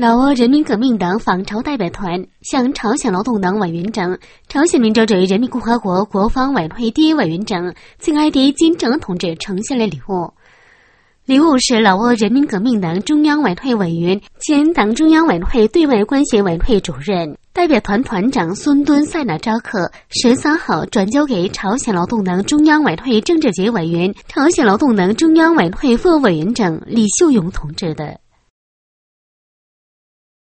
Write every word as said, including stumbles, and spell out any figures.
老挝人民革命党访朝代表团向朝鲜劳动党委员长、朝鲜民主主义人民共和国国防委员会第一委员长金爱迪金正恩同志呈现了礼物。礼物是老挝人民革命党中央委员会委员兼党中央委员会对外关系委员会主任、代表团团长孙敦塞纳扎克十三号转交给朝鲜劳动党中央委员会政治局委员、朝鲜劳动党中央委员会副委员长李秀勇同志的。